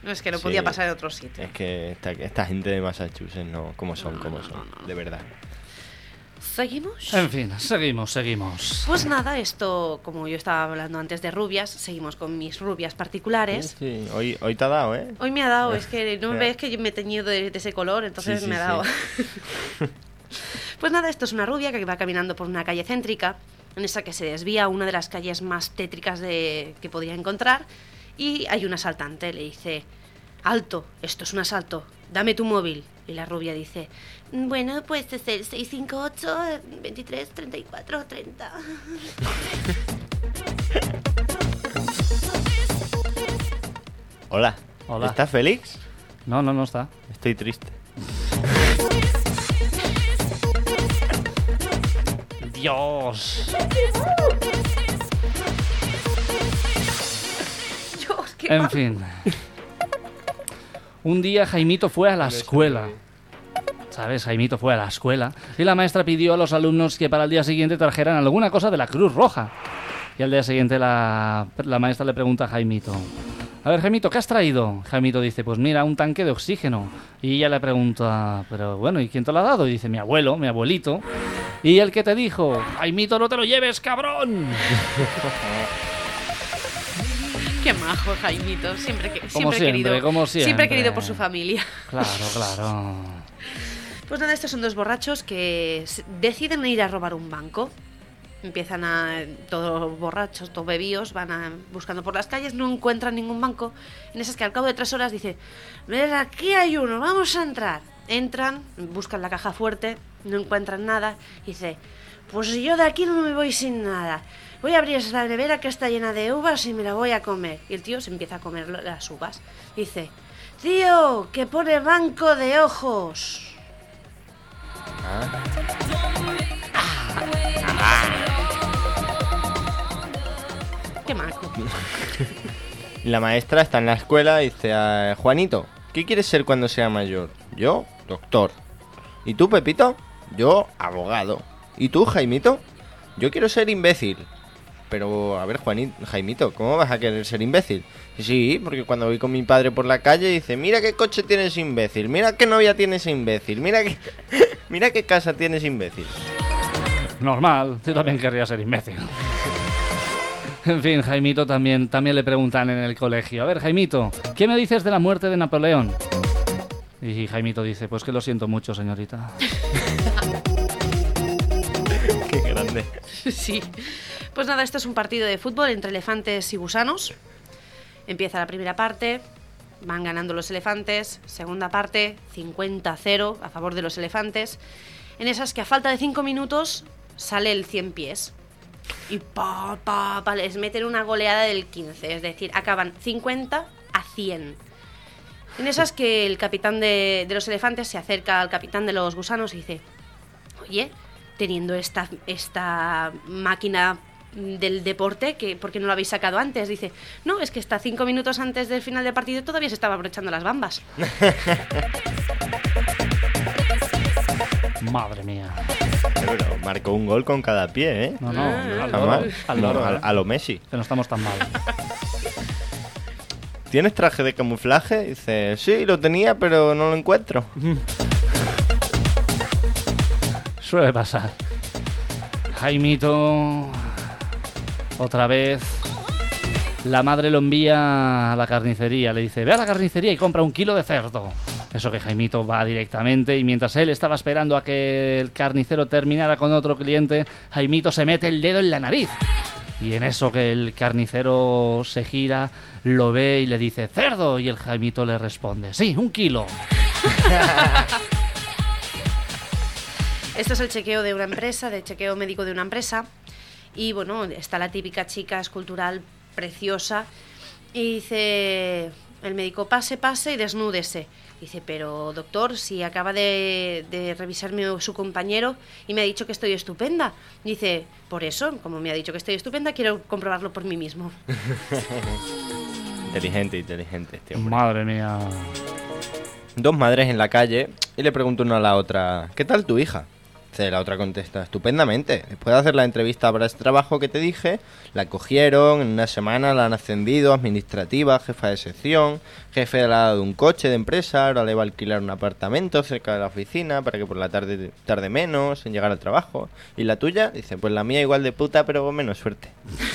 No, es que no Sí. podía pasar en otro sitio. Es que esta, esta gente de Massachusetts no, como son, No, como no, son, no, no. de verdad. ¿Seguimos? En fin, seguimos, seguimos. Pues nada, esto, como yo estaba hablando antes de rubias, seguimos con mis rubias particulares. Sí, hoy, hoy te ha dado, ¿eh? Hoy me ha dado, es que no me Ya. ves que yo me he teñido de, de ese color, entonces Sí, sí, me ha sí. dado. Pues nada, esto es una rubia que va caminando por una calle céntrica, en esa que se desvía a una de las calles más tétricas de, que podía encontrar, y hay un asaltante, le dice, alto, esto es un asalto, dame tu móvil. Y la rubia dice, bueno, pues es el seis cinco ocho, veintitrés, treinta y cuatro, treinta. Hola. Hola. ¿Estás Félix? No, no, no está. Estoy triste. Dios. Dios, qué En mal. fin. Un día Jaimito fue a la escuela. ¿Sabes? Jaimito fue a la escuela y la maestra pidió a los alumnos que para el día siguiente trajeran alguna cosa de la Cruz Roja. Y al día siguiente la, la maestra le pregunta a Jaimito, a ver, Jaimito, ¿qué has traído? Jaimito dice, pues mira, un tanque de oxígeno. Y ella le pregunta, pero bueno, ¿y quién te lo ha dado? Y dice, mi abuelo, mi abuelito. ¿Y el que te dijo? Jaimito, no te lo lleves, cabrón. Qué majo, Jaimito. Siempre, que, Como siempre, he siempre, querido, como siempre. querido por su familia. Claro, claro. Pues nada, estos son dos borrachos que s- deciden ir a robar un banco. Empiezan a, todos borrachos, todos bebidos, van a- buscando por las calles, no encuentran ningún banco. En esas que al cabo de tres horas dice, mira, aquí hay uno, vamos a entrar. Entran, buscan la caja fuerte, no encuentran nada. Dice, pues yo de aquí no me voy sin nada. Voy a abrir esa nevera que está llena de uvas y me la voy a comer. Y el tío se empieza a comer lo- las uvas. Dice, tío, que pone banco de ojos. Qué maco. La maestra está en la escuela y dice, a Juanito, ¿qué quieres ser cuando sea mayor? Yo, doctor. ¿Y tú, Pepito? Yo, abogado. ¿Y tú, Jaimito? Yo quiero ser imbécil. Pero, a ver, Juanito, Jaimito, ¿cómo vas a querer ser imbécil? Sí, porque cuando voy con mi padre por la calle dice, mira qué coche tienes imbécil, mira qué novia tienes imbécil, mira qué, mira qué casa tienes imbécil. Normal, yo también querría ser imbécil. En fin, Jaimito también, también le preguntan en el colegio. A ver, Jaimito, ¿qué me dices de la muerte de Napoleón? Y Jaimito dice, pues que lo siento mucho, señorita. Qué grande. Sí. Pues nada, esto es un partido de fútbol entre elefantes y gusanos. Empieza la primera parte, van ganando los elefantes. Segunda parte, cincuenta a cero a favor de los elefantes. En esas que a falta de cinco minutos sale el cien pies. Y pa, pa, pa, les meten una goleada del quince. Es decir, acaban cincuenta a cien. En esas que el capitán de, de los elefantes se acerca al capitán de los gusanos y dice, oye, teniendo esta, esta máquina del deporte, que ¿por qué no lo habéis sacado antes? Dice, no, es que hasta cinco minutos antes del final del partido todavía se estaba aprovechando las bambas. Madre mía. Pero marcó un gol con cada pie, ¿eh? No, no, al Está loro, mal. al loro, No, ¿eh? a, a lo Messi. Que no estamos tan mal. ¿Tienes traje de camuflaje? Dice, sí, lo tenía, pero no lo encuentro. Suele pasar. Jaimito, otra vez, la madre lo envía a la carnicería. Le dice, ve a la carnicería y compra un kilo de cerdo. Eso que Jaimito va directamente y mientras él estaba esperando a que el carnicero terminara con otro cliente, Jaimito se mete el dedo en la nariz. Y en eso que el carnicero se gira, lo ve y le dice, cerdo. Y el Jaimito le responde, sí, un kilo. Esto es el chequeo de una empresa, de chequeo médico de una empresa. Y bueno, está la típica chica escultural preciosa. Y dice el médico, pase, pase y desnúdese. Dice, pero doctor, si acaba de, de revisarme su compañero y me ha dicho que estoy estupenda. Dice, por eso, como me ha dicho que estoy estupenda, quiero comprobarlo por mí mismo. Inteligente, inteligente este hombre. Madre mía. Dos madres en la calle y le pregunta una a la otra, ¿qué tal tu hija? Dice, la otra contesta, estupendamente. Después de hacer la entrevista para ese trabajo que te dije, la cogieron, en una semana la han ascendido, administrativa, jefa de sección, jefe de la de un coche de empresa, ahora le va a alquilar un apartamento cerca de la oficina para que por la tarde tarde menos en llegar al trabajo. ¿Y la tuya? Dice, pues la mía igual de puta, pero con menos suerte.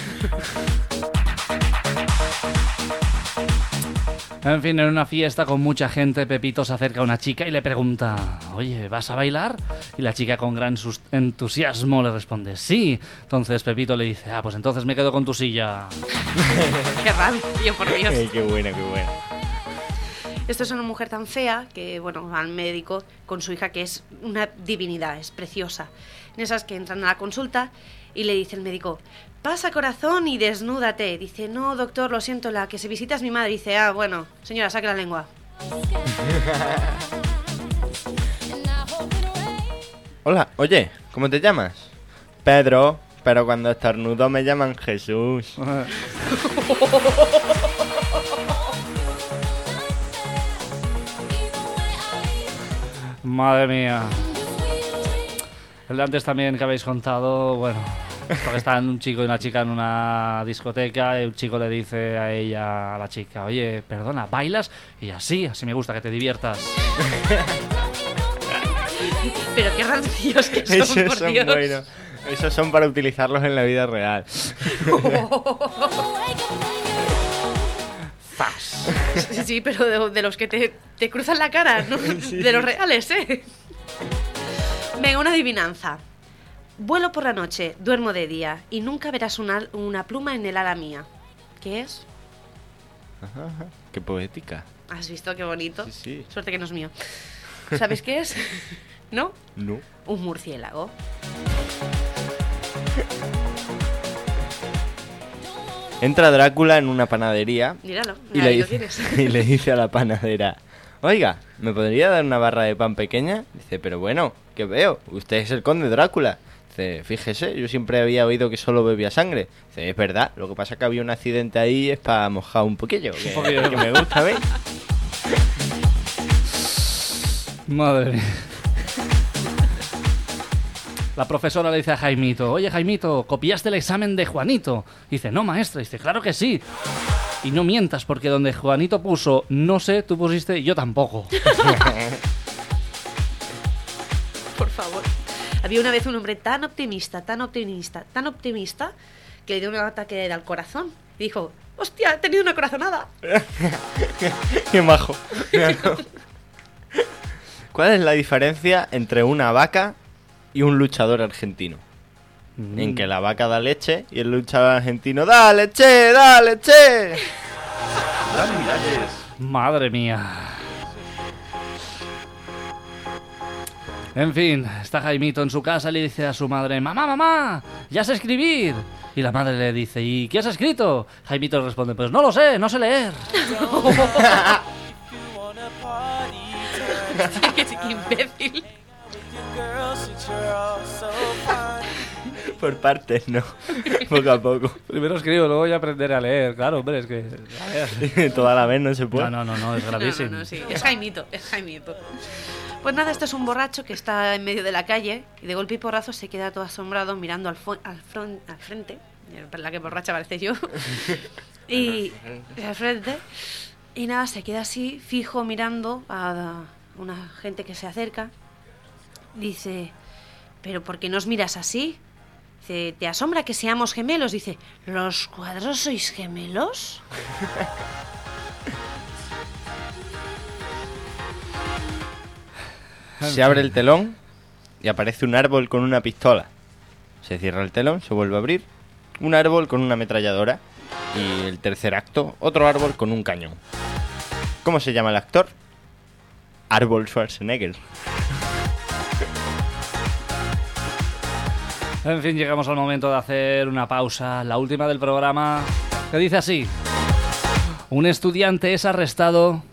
En fin, en una fiesta con mucha gente, Pepito se acerca a una chica y le pregunta, oye, ¿vas a bailar? Y la chica con gran sus- entusiasmo le responde, sí. Entonces Pepito le dice, ah, pues entonces me quedo con tu silla. Qué rabia, por Dios. Ay, qué buena, qué buena. Esto es una mujer tan fea que, bueno, va al médico con su hija, que es una divinidad, es preciosa. En esas que entran a la consulta y le dice el médico, pasa corazón y desnúdate. Dice, no, doctor, lo siento, la que se visita es mi madre. Dice, ah, bueno, señora, saque la lengua. Hola, oye, ¿cómo te llamas? Pedro, pero cuando estornudo me llaman Jesús. Madre mía. El de antes también que habéis contado, bueno, porque están un chico y una chica en una discoteca y un chico le dice a ella, a la chica, oye, perdona, ¿bailas? Y así, así me gusta, que te diviertas. Pero qué rancios que son, Esos por son Dios. buenos. Esos son para utilizarlos en la vida real. ¡Zas! Sí, sí, pero de, de los que te, te cruzan la cara, ¿no? De los reales, ¿eh? Venga, una adivinanza. Vuelo por la noche, duermo de día y nunca verás una, una pluma en el ala mía. ¿Qué es? Ajá, ajá. Qué poética. ¿Has visto qué bonito? Sí, sí. Suerte que no es mío. ¿Sabes qué es? ¿No? No. Un murciélago. Entra Drácula en una panadería Míralo, y ahí le, lo dice, tienes. y le dice a la panadera, oiga, ¿me podría dar una barra de pan pequeña? Dice, pero bueno, ¿qué veo? Usted es el conde Drácula. Dice, fíjese, yo siempre había oído que solo bebía sangre. Dice, es verdad, lo que pasa es que había un accidente ahí, es para mojar un poquillo, que, Un poquillo. que me gusta a mí. Madre mía. La profesora le dice a Jaimito, oye Jaimito, ¿copiaste el examen de Juanito? Dice, no maestra. Dice, claro que sí. Y no mientas, porque donde Juanito puso no sé, tú pusiste yo tampoco. Por favor. Había una vez un hombre tan optimista, tan optimista, tan optimista, que le dio un ataque al corazón. Y dijo, hostia, he tenido una corazonada. Qué majo. ¿Cuál es la diferencia entre una vaca y un luchador argentino? Mm. En que la vaca da leche y el luchador argentino ¡da leche, da leche! Madre mía. En fin, está Jaimito en su casa y le dice a su madre, mamá, mamá, ya sé escribir. Y la madre le dice, ¿y qué has escrito? Jaimito le responde, pues no lo sé, no sé leer. Qué imbécil. Por partes, no. Poco a poco. Primero escribo, luego ya aprenderé a leer. Claro, hombre, es que... a ver. Toda la vez no se puede. No, no, no, no, es No, gravísimo. no, no, sí. Es Jaimito, es Jaimito. Pues nada, este es un borracho que está en medio de la calle y de golpe y porrazo se queda todo asombrado mirando al, fo- al, fron- al frente. La que borracha parece yo. Y al frente. Y nada, se queda así, fijo, mirando a una gente que se acerca. Dice, ¿pero por qué nos miras así? Dice, ¿te asombra que seamos gemelos? Dice, ¿los cuadros sois gemelos? Se abre el telón y aparece un árbol con una pistola. Se cierra el telón, se vuelve a abrir. Un árbol con una ametralladora. Y el tercer acto, otro árbol con un cañón. ¿Cómo se llama el actor? Árbol Schwarzenegger. En fin, llegamos al momento de hacer una pausa, la última del programa, que dice así. Un estudiante es arrestado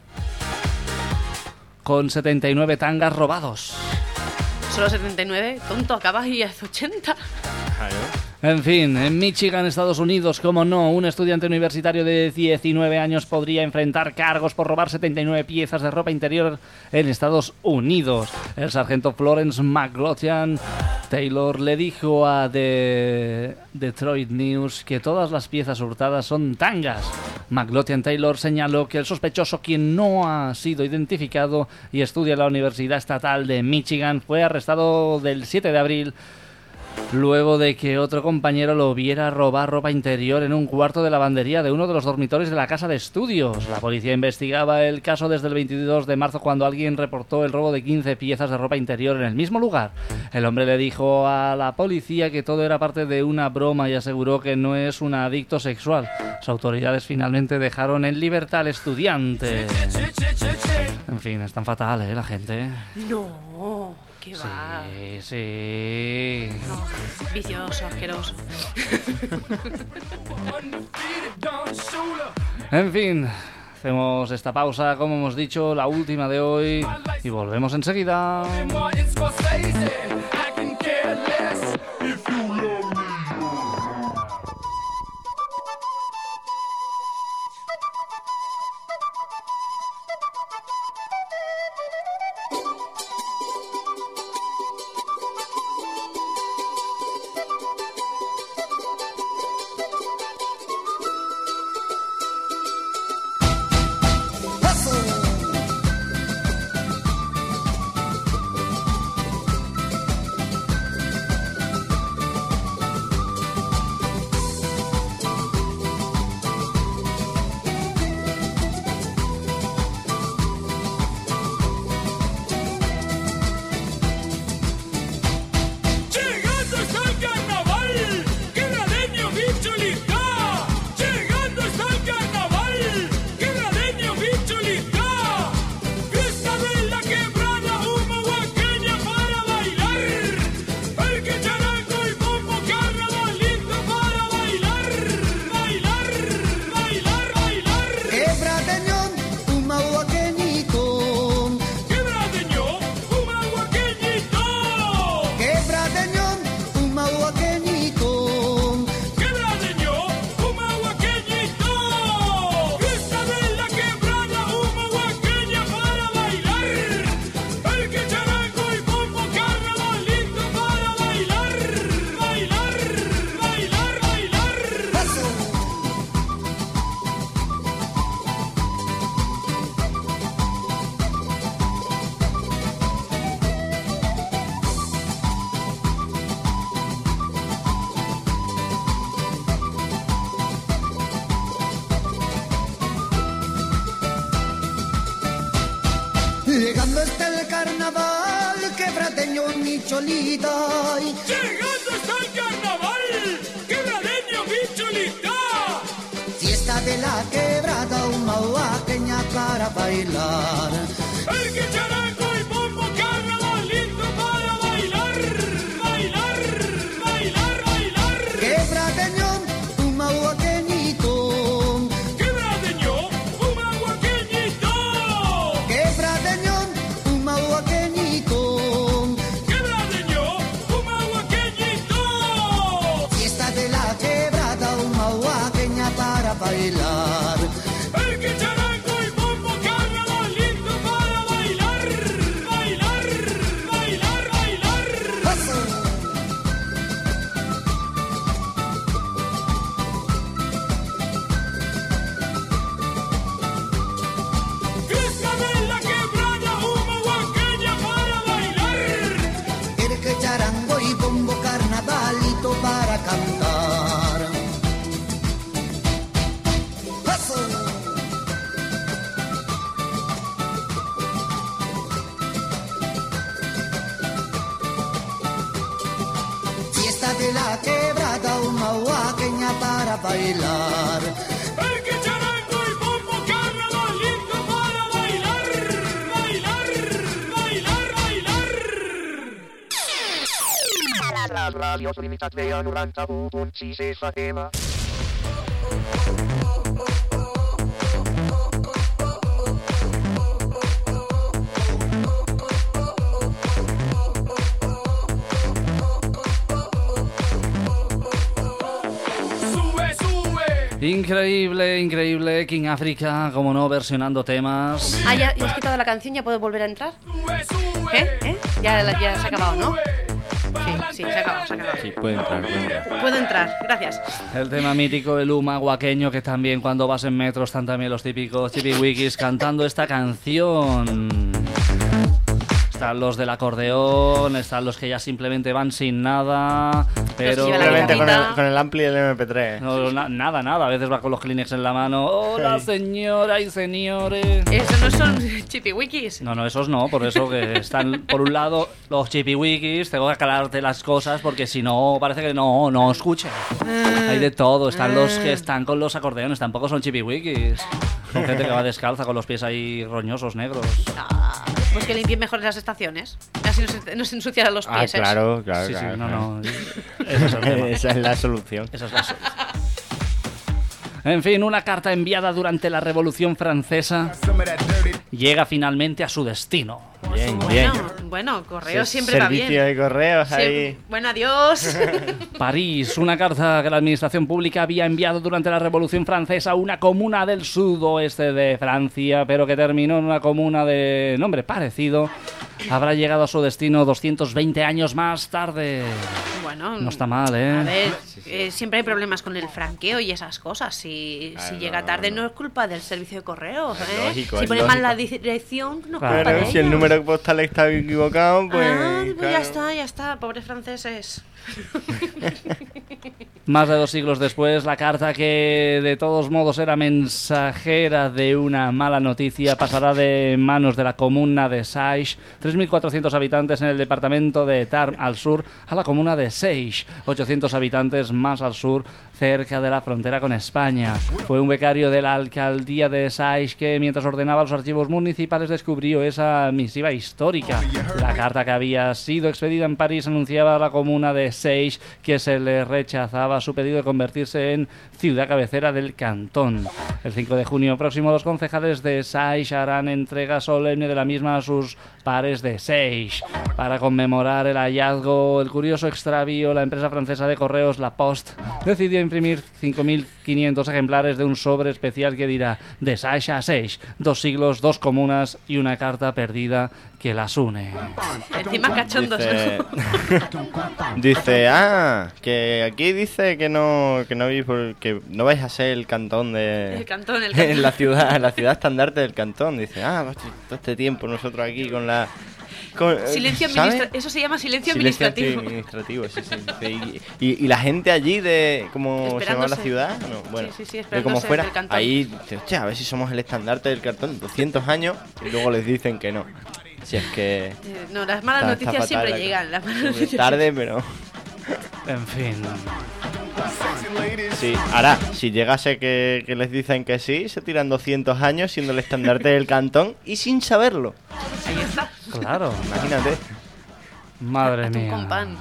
con setenta y nueve tangas robados. Solo setenta y nueve, tonto, acabas y hace ochenta. Claro. En fin, en Michigan, Estados Unidos, como no, un estudiante universitario de diecinueve años podría enfrentar cargos por robar setenta y nueve piezas de ropa interior en Estados Unidos. El sargento Florence McLaughlin Taylor le dijo a The Detroit News que todas las piezas hurtadas son tangas. McLaughlin Taylor señaló que el sospechoso, quien no ha sido identificado y estudia en la Universidad Estatal de Michigan, fue arrestado del siete de abril luego de que otro compañero lo viera robar ropa interior en un cuarto de lavandería de uno de los dormitorios de la casa de estudios. La policía investigaba el caso desde el veintidós de marzo, cuando alguien reportó el robo de quince piezas de ropa interior en el mismo lugar. El hombre le dijo a la policía que todo era parte de una broma y aseguró que no es un adicto sexual. Las autoridades finalmente dejaron en libertad al estudiante. En fin, es tan fatal, ¿eh? La gente. No, qué va. Sí, sí. No, vicioso, asqueroso. En fin, hacemos esta pausa, como hemos dicho, la última de hoy, y volvemos enseguida. Llegando está el carnaval, quebradeño mi cholita. Llegando está el carnaval, quebradeño mi cholita. Fiesta de la quebrada, una huaqueña para bailar. El que charango y bombo, carnavalito para bailar, bailar, bailar, bailar. Quebradeño, un huaqueñito. Quebradeño, un huaqueñito. Quebradeño, un huaqueñito. Quebradeño, un huaqueñito. Fiesta de la quebrada, una huaqueña para bailar. El que charango y bombo, carnavalito para bailar, bailar, bailar, bailar. Fiesta de la quebrada, una huaqueña para bailar. El que charango y bombo, carnavalito para cantar. ¡Paso! Fiesta de la quebrada, una huaqueña para bailar. El que charango y bombo, carnavalito para bailar, bailar, bailar, bailar. La radio Limitat Vea noranta-u punt sis F M. Increíble, increíble. King África, como no, versionando temas. Ah, ¿ya, ya has quitado la canción? ¿Ya puedo volver a entrar? ¿Eh? ¿Eh? Ya, la- ya se ha acabado, ¿no? Sí, sí, se ha acabado, se ha acabado. Sí, puede entrar, puede entrar. Puedo entrar, gracias. El tema mítico del Uma guaqueño, que también cuando vas en metro están también los típicos chipiwikis cantando esta canción. Están los del acordeón, están los que ya simplemente van sin nada, pero... que llevan la Simplemente con guitarrita. el, con el ampli del eme pe tres. No, na- nada, nada, a veces va con los Kleenex en la mano. Hola, señora y señores. Eso no son chipiwikis. No, no, esos no, por eso que están, por un lado, los chipiwikis, tengo que aclararte las cosas porque si no, parece que no, no escuchen. Hay de todo, están los que están con los acordeones, tampoco son chipiwikis. Son gente que va descalza con los pies ahí roñosos, negros. Ah, pues que limpien mejor las estaciones. Así no se, no se ensuciarán los Ah, pies. ¿eh? claro, claro. Sí, sí, claro, no, claro. no. Ese es el tema. Esa es la solución. Esa es la solución. En fin, una carta enviada durante la Revolución Francesa llega finalmente a su destino. Bien, bien. Bueno, bueno, correo siempre va Servicio bien. de correos ahí. Siempre- Bueno, adiós. París, una carta que la administración pública había enviado durante la Revolución Francesa a una comuna del sudoeste de Francia, pero que terminó en una comuna de nombre parecido, habrá llegado a su destino doscientos veinte años más tarde. Bueno, No está mal, ¿eh? a ver, eh, siempre hay problemas con el franqueo y esas cosas. Si, Ah, si no, llega no, tarde no. no es culpa del servicio de correos, Es ¿eh? lógico, si es pone mal la lógico. dirección, no es Claro. culpa de Claro, si el ellos. número postal está equivocado, pues. Ah, pues claro. ya está, ya está, pobres franceses. Más de dos siglos después, la carta que de todos modos era mensajera de una mala noticia pasará de manos de la comuna de Saix, tres mil cuatrocientos habitantes en el departamento de Tarn al sur, a la comuna de Seix, ochocientos habitantes más al sur, cerca de la frontera con España. Fue un becario de la alcaldía de Saix que, mientras ordenaba los archivos municipales, descubrió esa misiva histórica. La carta que había sido expedida en París anunciaba a la comuna de Seix que se le rechazaba su pedido de convertirse en ciudad cabecera del cantón. El cinco de junio próximo, los concejales de Seix harán entrega solemne de la misma a sus pares de Seix. Para conmemorar el hallazgo, el curioso extravío, la empresa francesa de correos La Poste decidió imprimir cinco mil quinientos ejemplares de un sobre especial que dirá de Seix a Seix, dos siglos, dos comunas y una carta perdida que las une. Encima cachondos. Dice, dice, ah, que aquí dice que no, que no, vi por- que no vais a ser el cantón de... El cantón, el cantón. en la ciudad, la ciudad estandarte del cantón. Dice, ah, pues, todo este tiempo nosotros aquí con la... con- Silencio ¿sabe? administrativo. Eso se llama silencio, Silencio administrativo. administrativo, sí, sí. Dice, y, y- y la gente allí de, ¿cómo se llama la Esperándose. ciudad? No, bueno, Sí, sí, sí, de esperándose como fuera, del cantón. ahí, dice, hostia, a ver si somos el estandarte del cantón, doscientos años, y luego les dicen que no. Si es que... Eh, No, las malas Está- está noticias fatal siempre la llegan. cosa. Las malas Muy noticias tarde, pero... En fin. Sí, ahora, si llegase que, que les dicen que sí, se tiran doscientos años siendo el estandarte del cantón y sin saberlo. Ahí está. Claro, Imagínate. madre Atún mía. con pan.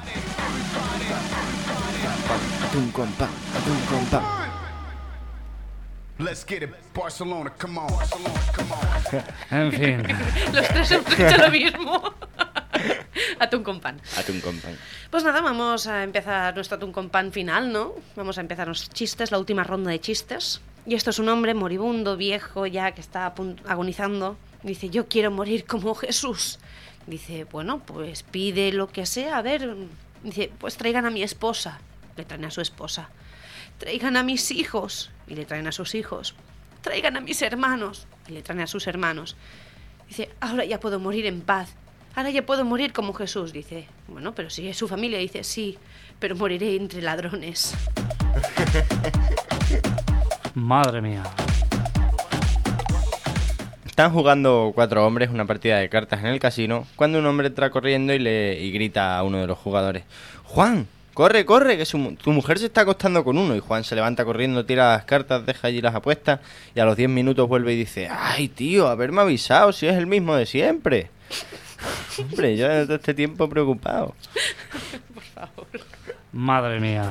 Atún con pan, atún con pan. Let's get it, Barcelona, come on. Barcelona, come on. En fin. Los tres hemos hecho lo mismo. Atún con pan. Atún con pan. Pues nada, vamos a empezar nuestro atún con pan final, ¿no? Vamos a empezar los chistes, la última ronda de chistes. Y esto es un hombre moribundo, viejo, ya que está a punto- agonizando. Dice, yo quiero morir como Jesús. Dice, bueno, pues pide lo que sea, a ver. Dice, pues traigan a mi esposa. Le traen a su esposa. Traigan a mis hijos. Y le traen a sus hijos. Traigan a mis hermanos. Y le traen a sus hermanos. Dice, ahora ya puedo morir en paz. Ahora ya puedo morir como Jesús. Dice, bueno, pero si es su familia. Dice, sí, pero moriré entre ladrones. Madre mía. Están jugando cuatro hombres una partida de cartas en el casino cuando un hombre entra corriendo y le y grita a uno de los jugadores: Juan, corre, corre, que su mu- tu mujer se está acostando con uno. Y Juan se levanta corriendo, tira las cartas, deja allí las apuestas y a los diez minutos vuelve y dice: ay, tío, haberme avisado si es el mismo de siempre. Hombre, yo desde este tiempo preocupado. Madre mía.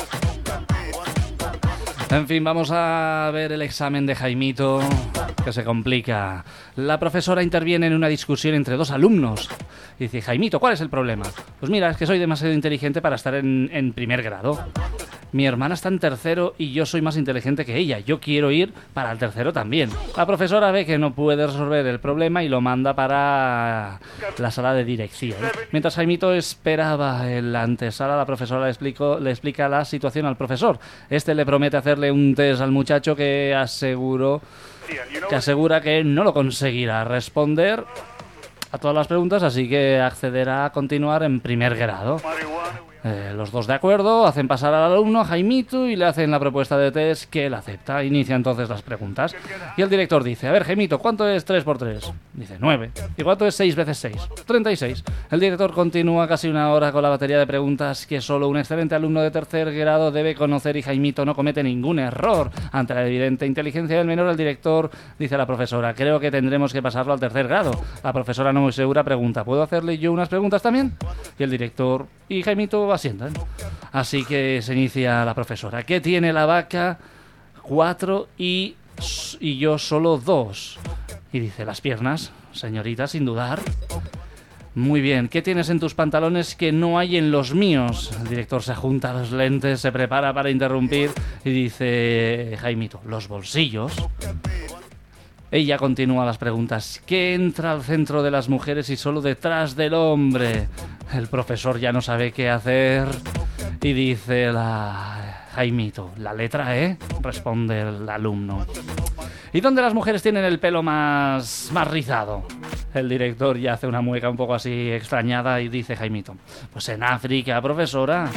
En fin, vamos a ver el examen de Jaimito, que se complica. La profesora interviene en una discusión entre dos alumnos. Dice, Jaimito, ¿cuál es el problema? Pues mira, es que soy demasiado inteligente para estar en, en primer grado. Mi hermana está en tercero y yo soy más inteligente que ella. Yo quiero ir para el tercero también. La profesora ve que no puede resolver el problema y lo manda para la sala de dirección. Mientras Jaimito esperaba en la antesala, la profesora le, explicó, le explica la situación al profesor. Este le promete hacerle un test al muchacho que aseguró, que asegura que no lo conseguirá responder a todas las preguntas, así que accederá a continuar en primer grado. Eh, los dos de acuerdo, hacen pasar al alumno, a Jaimito, y le hacen la propuesta de test que él acepta. Inicia entonces las preguntas. Y el director dice, a ver, Jaimito, ¿cuánto es tres por tres? Dice, nueve. ¿Y cuánto es seis veces seis? treinta y seis. El director continúa casi una hora con la batería de preguntas que solo un excelente alumno de tercer grado debe conocer, y Jaimito no comete ningún error. Ante la evidente inteligencia del menor, el director dice a la profesora, creo que tendremos que pasarlo al tercer grado. La profesora, no muy segura, pregunta, ¿puedo hacerle yo unas preguntas también? Y el director y Jaimito asientan. Así que se inicia la profesora. ¿Qué tiene la vaca? Cuatro y, y yo solo dos. Y dice, las piernas, señorita, sin dudar. Muy bien, ¿qué tienes en tus pantalones que no hay en los míos? El director se junta los lentes, se prepara para interrumpir y dice, Jaimito, los bolsillos. Ella continúa las preguntas. ¿Qué entra al centro de las mujeres y solo detrás del hombre? El profesor ya no sabe qué hacer y dice la... Jaimito, la letra E, responde el alumno. ¿Y dónde las mujeres tienen el pelo más, más rizado? El director ya hace una mueca un poco así extrañada y dice Jaimito, pues en África, profesora.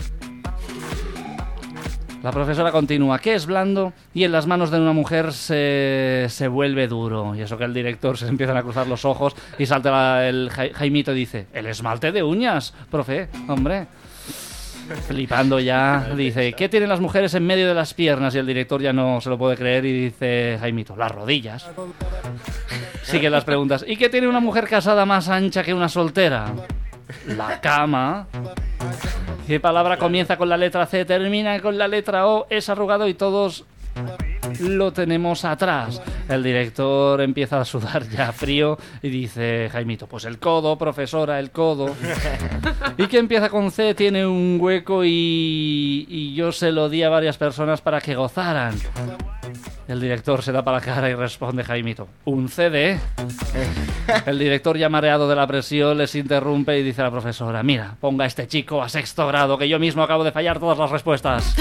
La profesora continúa, ¿qué es blando? Y en las manos de una mujer se, se vuelve duro. Y eso que el director se empiezan a cruzar los ojos y salta la, el ja, Jaimito y dice, el esmalte de uñas, profe, hombre. Flipando ya, dice, ¿qué tienen las mujeres en medio de las piernas? Y el director ya no se lo puede creer y dice Jaimito, las rodillas. Siguen las preguntas, ¿y qué tiene una mujer casada más ancha que una soltera? La cama. ¿Qué palabra comienza con la letra C, termina con la letra O, es arrugado y todos lo tenemos atrás? El director empieza a sudar ya frío y dice Jaimito, pues el codo, profesora, el codo. ¿Y qué empieza con C? Tiene un hueco y, y yo se lo di a varias personas para que gozaran. El director se da para la cara y responde Jaimito, un C D. El director, ya mareado de la presión, les interrumpe y dice a la profesora, mira, ponga a este chico a sexto grado, que yo mismo acabo de fallar todas las respuestas.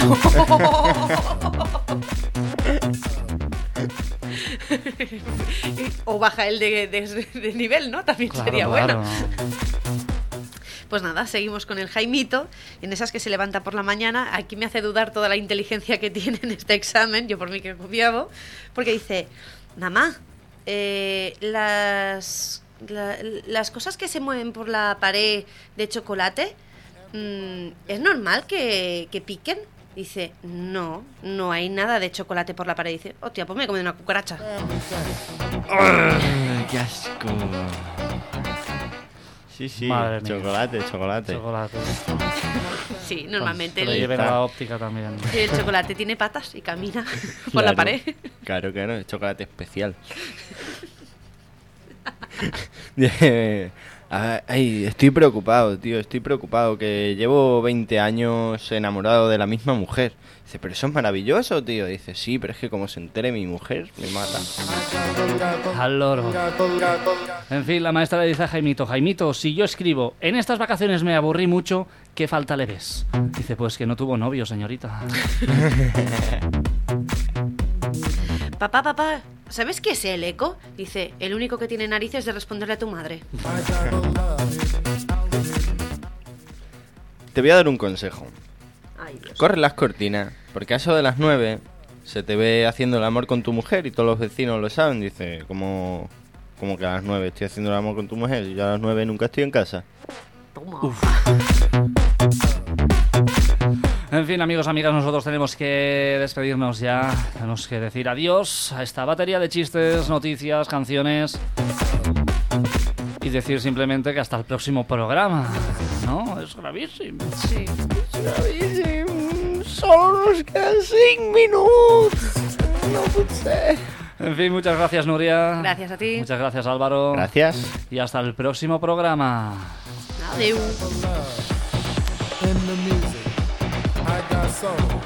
O baja el de, de, de nivel, ¿no? También Claro, sería claro. bueno. Pues nada, seguimos con el Jaimito, en esas que se levanta por la mañana. Aquí me hace dudar toda la inteligencia que tiene en este examen, yo por mí que he copiado, porque dice, mamá, eh, las, la, las cosas que se mueven por la pared de chocolate, mmm, ¿es normal que, que piquen? Dice, no, no hay nada de chocolate por la pared. Dice, hostia, pues me he comido una cucaracha. ¡Ay, qué asco! Sí, sí, Madre mía. chocolate, chocolate. Chocolate. Sí, normalmente Que lo el, lleven a la óptica también. el chocolate tiene patas y camina por la Claro, pared. Claro, claro, es chocolate especial. Ay, estoy preocupado, tío, estoy preocupado, que llevo veinte años enamorado de la misma mujer. Dice, pero eso es maravilloso, tío. Dice, sí, pero es que como se entere mi mujer, me mata. Al loro. En fin, la maestra le dice a Jaimito, Jaimito, si yo escribo, en estas vacaciones me aburrí mucho, ¿qué falta le ves? Dice, pues que no tuvo novio, señorita. Papá, papá, ¿sabes qué es el eco? Dice, el único que tiene narices de responderle a tu madre. Te voy a dar un consejo. Ay, Dios. Corre las cortinas, porque a eso de las nueve se te ve haciendo el amor con tu mujer y todos los vecinos lo saben. Dice, como, como que a las nueve estoy haciendo el amor con tu mujer y yo a las nueve nunca estoy en casa. Toma. En fin, amigos, amigas, nosotros tenemos que despedirnos ya. Tenemos que decir adiós a esta batería de chistes, noticias, canciones. Y decir simplemente que hasta el próximo programa. ¿No? Es gravísimo. Sí. Es gravísimo. Solo nos quedan cinco minutos. No puede ser. En fin, muchas gracias, Nuria. Gracias a ti. Muchas gracias, Álvaro. Gracias. Y hasta el próximo programa. Adeu. In the music, I got soul.